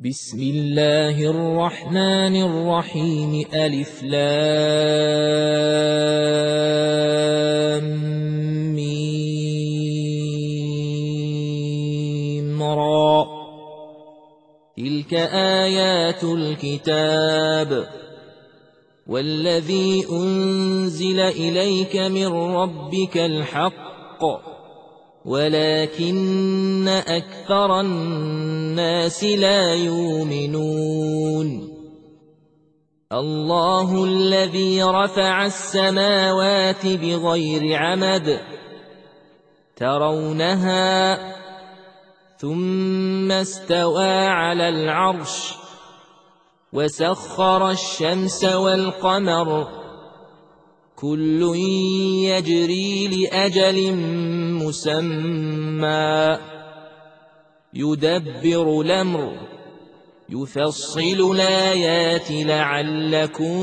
بسم الله الرحمن الرحيم ألف لام ميم را تلك آيات الكتاب والذي أنزل إليك من ربك الحق ولكن أكثر الناس لا يؤمنون الله الذي رفع السماوات بغير عمد ترونها ثم استوى على العرش وسخر الشمس والقمر كل يجري لأجل مسمى يدبر الأمر يفصل الآيات لعلكم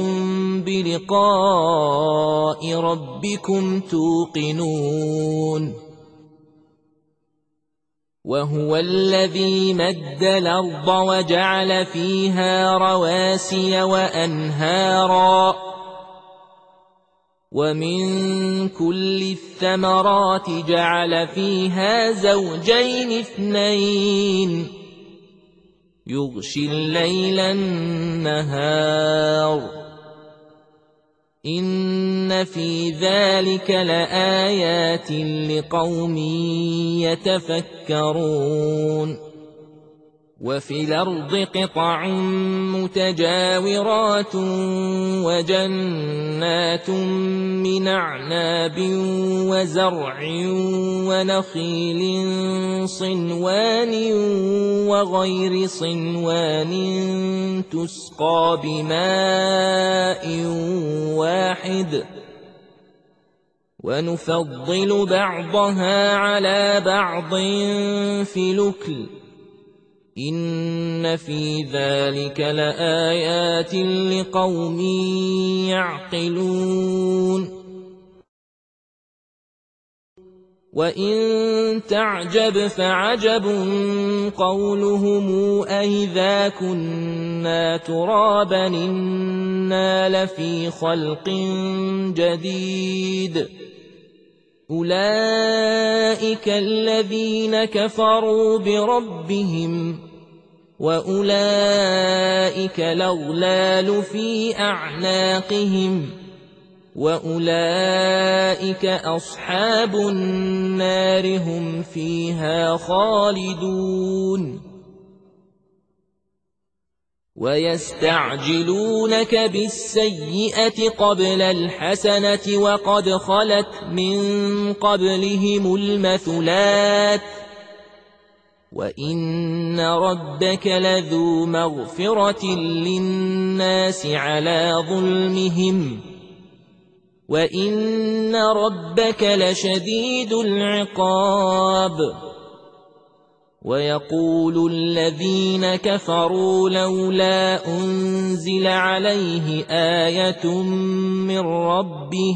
بلقاء ربكم توقنون وهو الذي مد الأرض وجعل فيها رواسي وأنهارا ومن كل الثمرات جعل فيها زوجين اثنين يغشي الليل النهار إن في ذلك لآيات لقوم يتفكرون وفي الأرض قطع متجاورات وجنات من أعناب وزرع ونخيل صنوان وغير صنوان تسقى بماء واحد ونفضل بعضها على بعض في الأكل إن في ذلك لآيات لقوم يعقلون وإن تعجب فعجب قولهم أإذا كنا ترابا إنا لفي خلق جديد أولئك الذين كفروا بربهم وأولئك الأغلال في أعناقهم وأولئك أصحاب النار هم فيها خالدون ويستعجلونك بالسيئة قبل الحسنة وقد خلت من قبلهم المثلات وإن ربك لذو مغفرة للناس على ظلمهم وإن ربك لشديد العقاب ويقول الذين كفروا لولا أنزل عليه آية من ربه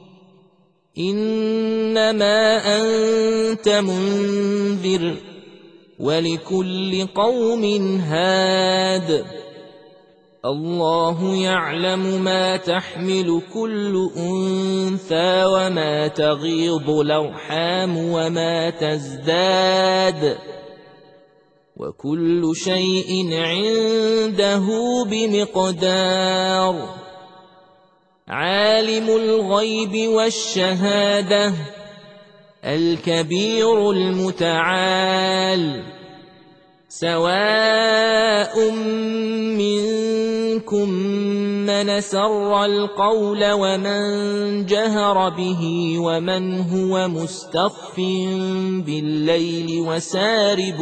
إنما أنت منذر ولكل قوم هاد الله يعلم ما تحمل كل أنثى وما تغيض الأرحام وما تزداد وكل شيء عنده بمقدار عالم الغيب والشهادة الكبير المتعال سواء منكم من سر القول ومن جهر به ومن هو مستخف بالليل وسارب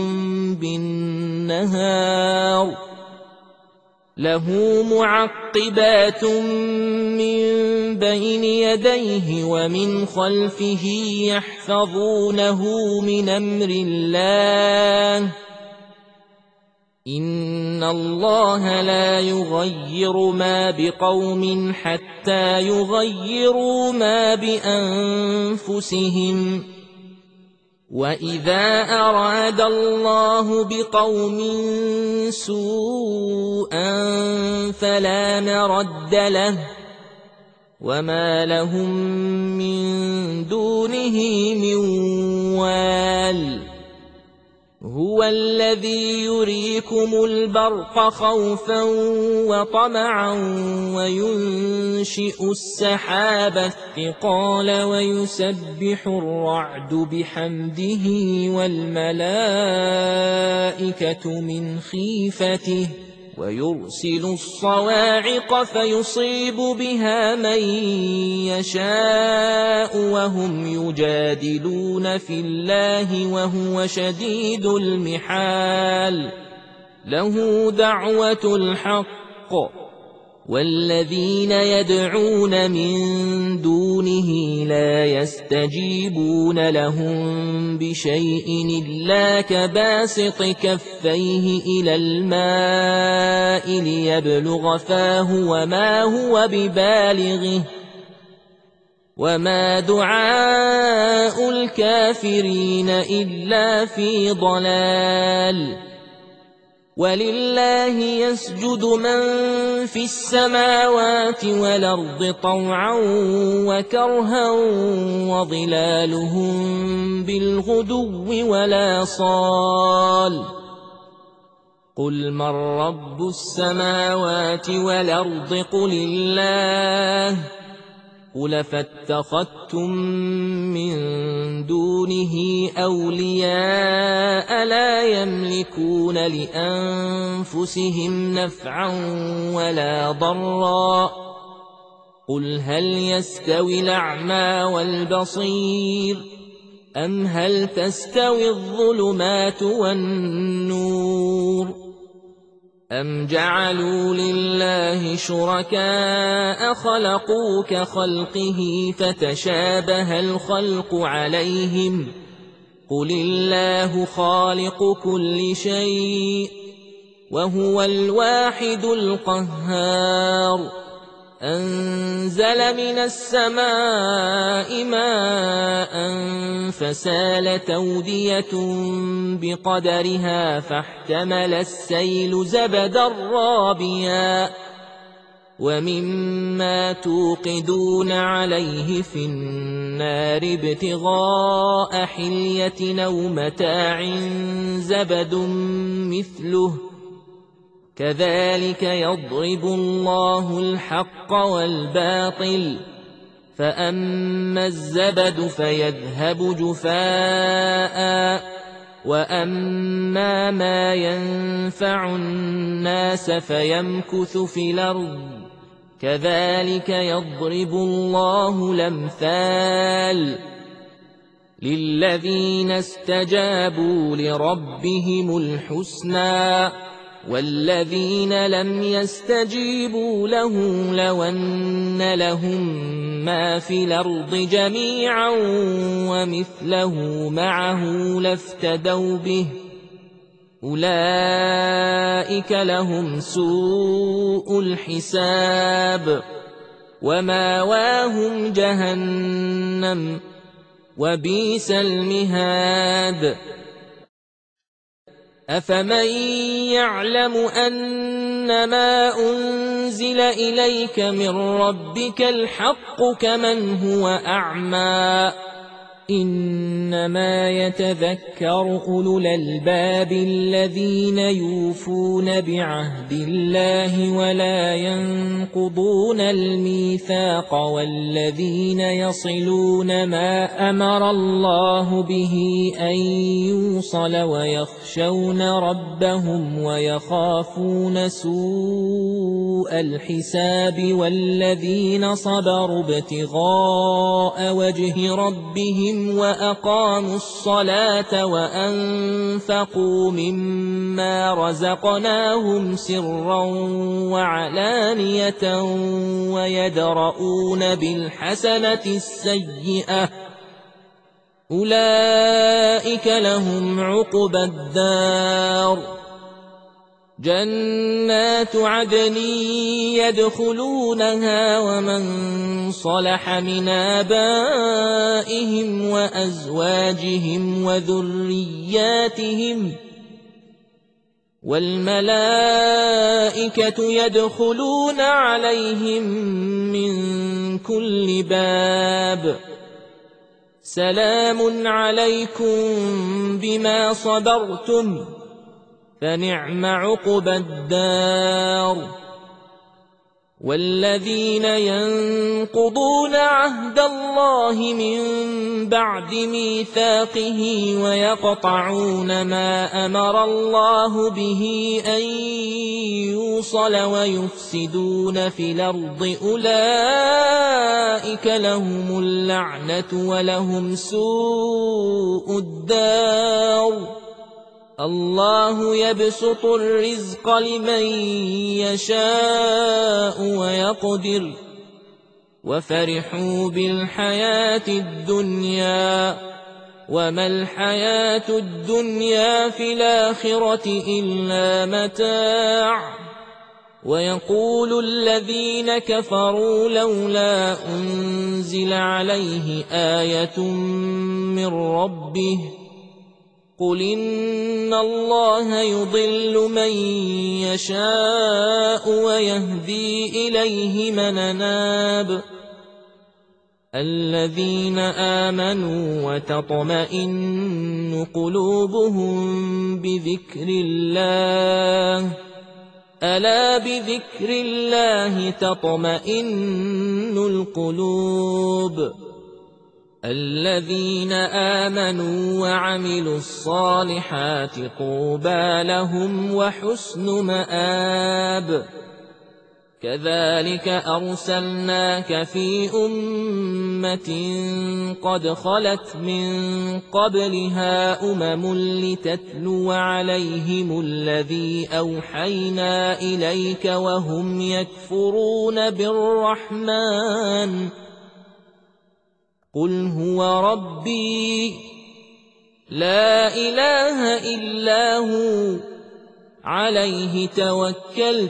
بالنهار له معقبات من بين يديه ومن خلفه يحفظونه من أمر الله إن الله لا يغير ما بقوم حتى يغيروا ما بأنفسهم وَإِذَا أَرَادَ اللَّهُ بِقَوْمٍ سُوءًا فَلَا مَرَدَّ لَهُ وَمَا لَهُم مِّن دُونِهِ مِن وَالٍ هُوَ الَّذِي يُرِيكُمُ الْبَرْقَ خَوْفًا وَطَمَعًا وَيُنشِئُ السَّحَابَ الثِّقَالَ وَيُسَبِّحُ الرَّعْدُ بِحَمْدِهِ وَالْمَلَائِكَةُ مِنْ خِيفَتِهِ وَيُرْسِلُ الصَّوَاعِقَ فَيُصِيبُ بِهَا مَن يَشَاءُ وَهُمْ يُجَادِلُونَ فِي اللَّهِ وَهُوَ شَدِيدُ الْمِحَالِ لَهُ دَعْوَةُ الْحَقِّ وَالَّذِينَ يَدْعُونَ مِن دُونِهِ لَا يَسْتَجِيبُونَ لَهُم بِشَيْءٍ إِلَّا كَبَاسِطِ كَفَّيْهِ إِلَى الْمَاءِ لِيَبْلُغَ فَاهُ وَمَا هُوَ بِبَالِغِهِ وَمَا دُعَاءُ الْكَافِرِينَ إِلَّا فِي ضَلَالٍ وَلِلَّهِ يَسْجُدُ مَن فِي السَّمَاوَاتِ وَالْأَرْضِ طَوْعًا وَكَرْهًا وَظِلَالُهُم بِالْغُدُوِّ وَالْآصَالِ قُلْ مَن رَّبُّ السَّمَاوَاتِ وَالْأَرْضِ قُلِ اللَّهُ قُلْ فَاتَّخَذْتُم مِّن دُونِهِ أَوْلِيَاءَ لَا يَمْلِكُونَ لِأَنفُسِهِمْ نَفْعًا وَلَا ضَرًّا قُلْ هَلْ يَسْتَوِي الْأَعْمَىٰ وَالْبَصِيرُ أَمْ هَلْ تَسْتَوِي الظُّلُمَاتُ وَالنُّورُ أَمْ جَعَلُوا لِلَّهِ شُرَكَاءَ خَلَقُوا كَخَلْقِهِ فَتَشَابَهَ الْخَلْقُ عَلَيْهِمْ قُلِ اللَّهُ خَالِقُ كُلِّ شَيْءٍ وَهُوَ الْوَاحِدُ الْقَهَّارُ أَنزَلَ مِنَ السَّمَاءِ مَاءً فَسَالَتْ أَوْدِيَةٌ بِقَدَرِهَا فَاحْتَمَلَ السَّيْلُ زَبَدًا رَّابِيًا وَمِمَّا تُوقِدُونَ عَلَيْهِ فِي النَّارِ ابْتِغَاءَ حِلْيَةٍ أَوْ مَتَاعٍ زَبَدٌ مِّثْلُهُ كَذَلِكَ يَضْرِبُ اللَّهُ الْحَقَّ وَالْبَاطِلَ فَأَمَّا الزَّبَدُ فَيَذْهَبُ جُفَاءً وَأَمَّا مَا يَنفَعُ النَّاسَ فَيَمْكُثُ فِي الْأَرْضِ كَذَلِكَ يَضْرِبُ اللَّهُ الْأَمْثَالَ لِلَّذِينَ اسْتَجَابُوا لِرَبِّهِمُ الْحُسْنَىٰ وَالَّذِينَ لَمْ يَسْتَجِيبُوا لَهُ لَوْ أَنَّ لَهُم مَّا فِي الْأَرْضِ جَمِيعًا وَمِثْلَهُ مَعَهُ لَافْتَدَوْا بِهِ أُولَٰئِكَ لَهُمْ سُوءُ الْحِسَابِ وَمَأْوَاهُمْ جَهَنَّمُ وَبِئْسَ الْمِهَادُ أَفَمَن يَعْلَمُ أَنَّمَا أُنزِلَ إِلَيْكَ مِن رَّبِّكَ الْحَقُّ كَمَنْ هُوَ أَعْمَىٰ إِنَّمَا يَتَذَكَّرُ أُولُو الْأَلْبَابِ الَّذِينَ يُوفُونَ بِعَهْدِ اللَّهِ وَلَا يَنقُضُونَ الْمِيثَاقَ وَالَّذِينَ يَصِلُونَ مَا أَمَرَ اللَّهُ بِهِ أَن يُوصَلَ وَيَخْشَوْنَ رَبَّهُمْ وَيَخَافُونَ سُوءَ الْحِسَابِ وَالَّذِينَ صَبَرُوا ابْتِغَاءَ وَجْهِ رَبِّهِمْ وَأَقَامُوا الصَّلَاةَ وَأَنفَقُوا مِمَّا رَزَقْنَاهُمْ سِرًّا وَعَلَانِيَةً وَيَدْرَءُونَ بِالْحَسَنَةِ السَّيِّئَةَ أُولَٰئِكَ لَهُمْ عُقْبَى الدَّارِ جنات عدن يدخلونها ومن صلح من آبائهم وأزواجهم وذرياتهم والملائكة يدخلون عليهم من كل باب سلام عليكم بما صبرتم فنعم عقبى الدار والذين ينقضون عهد الله من بعد ميثاقه ويقطعون ما أمر الله به أن يوصل ويفسدون في الأرض أولئك لهم اللعنة ولهم سوء الدار الله يبسط الرزق لمن يشاء ويقدر وفرحوا بالحياة الدنيا وما الحياة الدنيا في الآخرة إلا متاع ويقول الذين كفروا لولا أنزل عليه آية من ربه قل إن الله يضل من يشاء ويهدي إليه من أناب الذين آمنوا وتطمئن قلوبهم بذكر الله ألا بذكر الله تطمئن القلوب الذين آمنوا وعملوا الصالحات طوبى لهم وحسن مآب كذلك أرسلناك في أمة قد خلت من قبلها لتتلو عليهم الذي أوحينا إليك وهم يكفرون بالرحمن قل هو ربي لا إله إلا هو عليه توكلت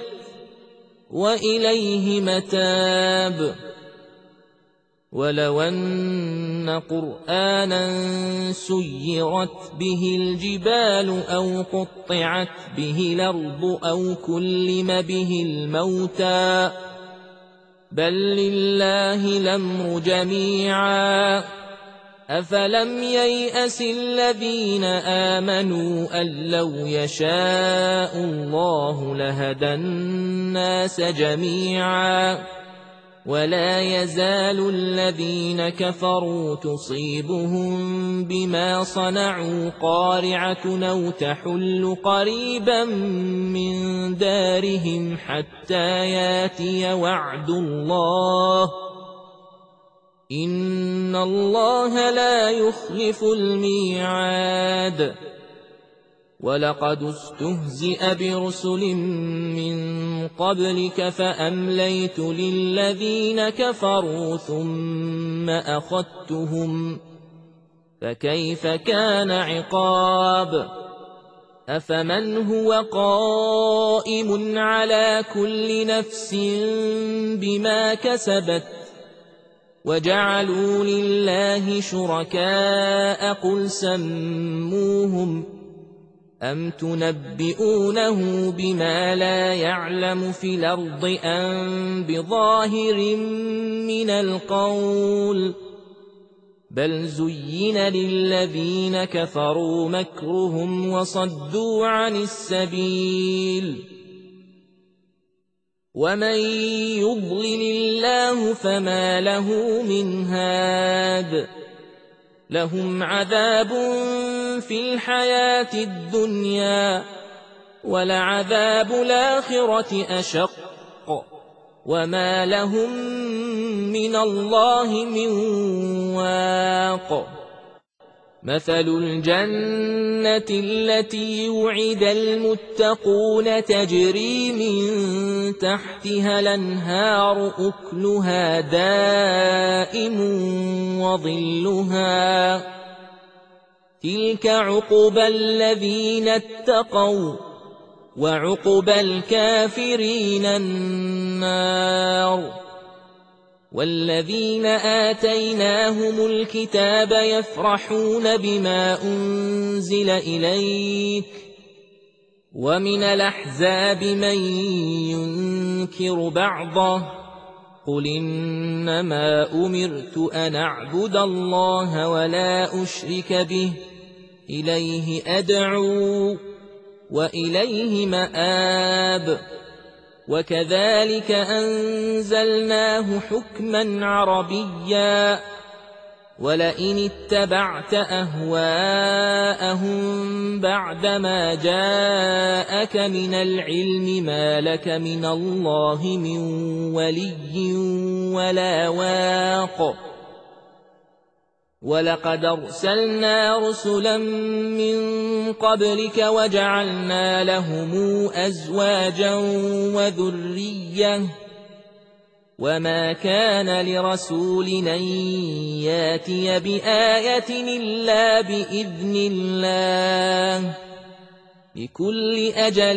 وإليه متاب ولو أن قرآنا سيرت به الجبال أو قطعت به الأرض أو كلم به الموتى بل لله الأمر جميعا أفلم ييأس الذين آمنوا أن لو يشاء الله لهدى الناس جميعا ولا يزال الذين كفروا تصيبهم بما صنعوا قارعة أو تحل قريبا من دارهم حتى ياتي وعد الله إن الله لا يخلف الميعاد ولقد استهزئ برسل من قبلك فأمليت للذين كفروا ثم أخذتهم فكيف كان عقاب أفمن هو قائم على كل نفس بما كسبت وجعلوا لله شركاء قل سموهم أم تنبئونه بما لا يعلم في الأرض أم بظاهر من القول بل زين للذين كفروا مكرهم وصدوا عن السبيل ومن يضلل الله فما له من هاد لهم عذاب في الحياة الدنيا ولعذاب الآخرة أشق وما لهم من الله من واق مثل الجنة التي وعد المتقون تجري من تحتها الأنهار أكلها دائم وظلها تلك عقبى الذين اتقوا وعقبى الكافرين النار. والذين آتيناهم الكتاب يفرحون بما أنزل إليك ومن الأحزاب من ينكر بعضه قل إنما أمرت أن أعبد الله ولا أشرك به إليه أدعو وإليه مآب. وكذلك أنزلناه حكما عربيا ولئن اتبعت أهواءهم بعدما جاءك من العلم ما لك من الله من ولي ولا واق. ولقد أرسلنا رسلا من قبلك وجعلنا لهم أزواجا وذرية وما كان لرسول أن ياتي بآية إلا بإذن الله لكل أجل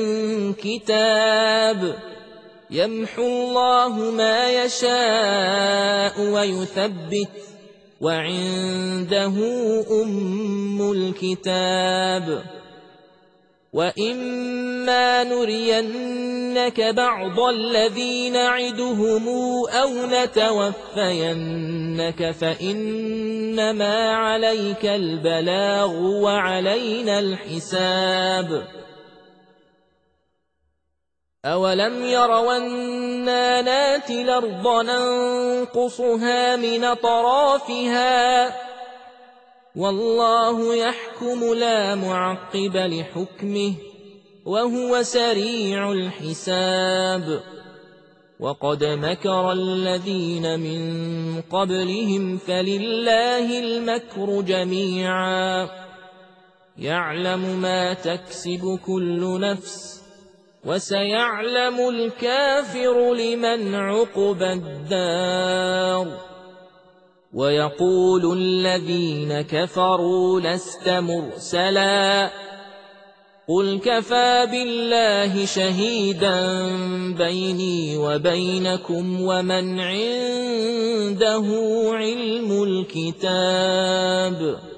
كتاب يمحو الله ما يشاء ويثبت وعنده أم الكتاب. وإما نرينك بعض الذي نعدهم أو نتوفينك فإنما عليك البلاغ وعلينا الحساب. أولم يروا أنا ناتي الأرض ننقصها من أطرافها والله يحكم لا معقب لحكمه وهو سريع الحساب. وقد مكر الذين من قبلهم فلله المكر جميعا يعلم ما تكسب كل نفس وسيعلم الكافر لمن عقبى الدار. ويقول الذين كفروا لست مرسلا قل كفى بالله شهيدا بيني وبينكم ومن عنده علم الكتاب.